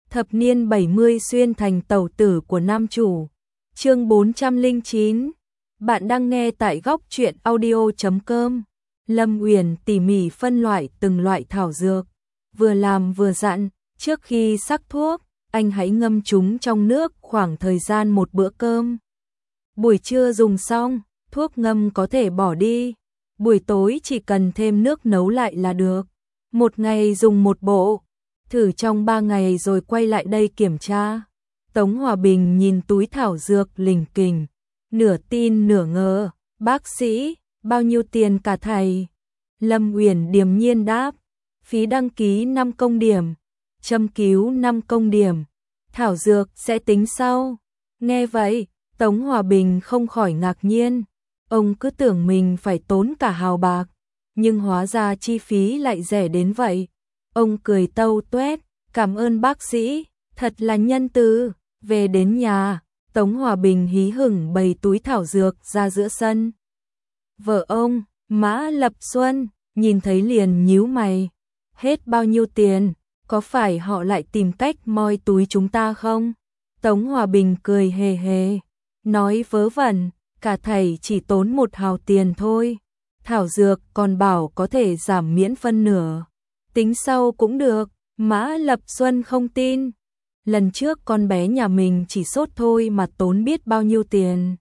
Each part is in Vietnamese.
Thập niên 70 xuyên thành tẩu tử của nam chủ. Chương 409. Bạn đang nghe tại góc truyện audio.com. Lâm Uyển tỉ mỉ phân loại từng loại thảo dược, vừa làm vừa dặn, trước khi sắc thuốc, anh hãy ngâm chúng trong nước khoảng thời gian một bữa cơm. Buổi trưa dùng xong, thuốc ngâm có thể bỏ đi, buổi tối chỉ cần thêm nước nấu lại là được. Một ngày dùng một bộ, thử trong 3 ngày rồi quay lại đây kiểm tra. Tống Hòa Bình nhìn túi thảo dược lình kình, nửa tin nửa ngờ. Bác sĩ, bao nhiêu tiền cả thầy? Lâm Uyển điềm nhiên đáp, phí đăng ký 5 công điểm, châm cứu 5 công điểm, thảo dược sẽ tính sau. Nghe vậy, Tống Hòa Bình không khỏi ngạc nhiên, ông cứ tưởng mình phải tốn cả hào bạc, nhưng hóa ra chi phí lại rẻ đến vậy. Ông cười tâu tuét, cảm ơn bác sĩ, thật là nhân từ. Về đến nhà, Tống Hòa Bình hí hửng bày túi thảo dược ra giữa sân. Vợ ông, Mã Lập Xuân, nhìn thấy liền nhíu mày. Hết bao nhiêu tiền, có phải họ lại tìm cách moi túi chúng ta không? Tống Hòa Bình cười hề hề, nói vớ vẩn, cả thầy chỉ tốn 1 hào tiền thôi. Thảo dược còn bảo có thể giảm miễn phân nửa. Tính sau cũng được. Mã Lập Xuân không tin. Lần trước con bé nhà mình chỉ sốt thôi mà tốn biết bao nhiêu tiền.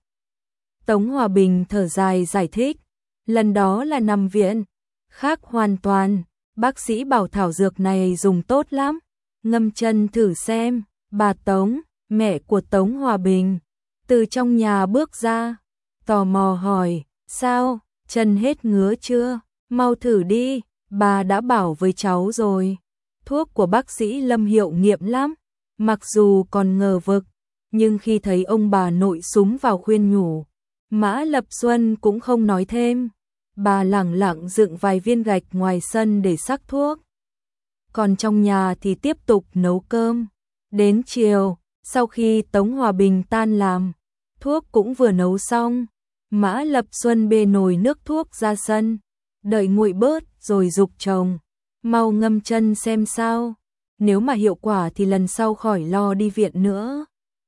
Tống Hòa Bình thở dài giải thích, lần đó là nằm viện, khác hoàn toàn, bác sĩ bảo thảo dược này dùng tốt lắm, ngâm chân thử xem. Bà Tống, mẹ của Tống Hòa Bình, từ trong nhà bước ra, tò mò hỏi, sao, chân hết ngứa chưa, mau thử đi, bà đã bảo với cháu rồi, thuốc của bác sĩ Lâm hiệu nghiệm lắm. Mặc dù còn ngờ vực, nhưng khi thấy ông bà nội súng vào khuyên nhủ, Mã Lập Xuân cũng không nói thêm. Bà lẳng lặng dựng vài viên gạch ngoài sân để sắc thuốc. Còn trong nhà thì tiếp tục nấu cơm. Đến chiều, sau khi Tống Hòa Bình tan làm, thuốc cũng vừa nấu xong. Mã Lập Xuân bê nồi nước thuốc ra sân, đợi nguội bớt rồi giục chồng, mau ngâm chân xem sao. Nếu mà hiệu quả thì lần sau khỏi lo đi viện nữa.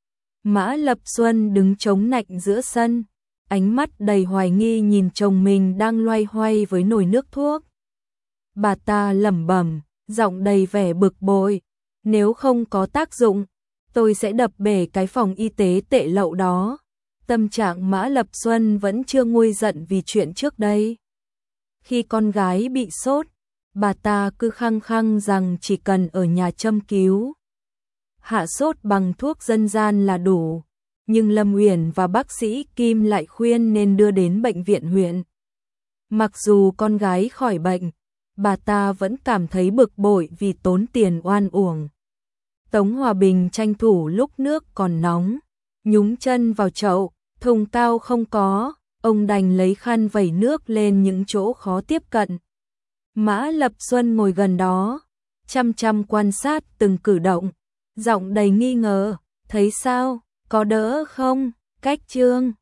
Mã Lập Xuân đứng chống nạnh giữa sân, ánh mắt đầy hoài nghi nhìn chồng mình đang loay hoay với nồi nước thuốc. Bà ta lẩm bẩm, giọng đầy vẻ bực bội, nếu không có tác dụng, tôi sẽ đập bể cái phòng y tế tệ lậu đó. Tâm trạng Mã Lập Xuân vẫn chưa nguôi giận vì chuyện trước đây. Khi con gái bị sốt, bà ta cứ khăng khăng rằng chỉ cần ở nhà châm cứu, hạ sốt bằng thuốc dân gian là đủ. Nhưng Lâm Uyển và bác sĩ Kim lại khuyên nên đưa đến bệnh viện huyện. Mặc dù con gái khỏi bệnh, bà ta vẫn cảm thấy bực bội vì tốn tiền oan uổng. Tống Hòa Bình tranh thủ lúc nước còn nóng, nhúng chân vào chậu, thùng cao không có, ông đành lấy khăn vẩy nước lên những chỗ khó tiếp cận. Mã Lập Xuân ngồi gần đó, chăm chăm quan sát từng cử động, giọng đầy nghi ngờ, thấy sao, có đỡ không, cách trương.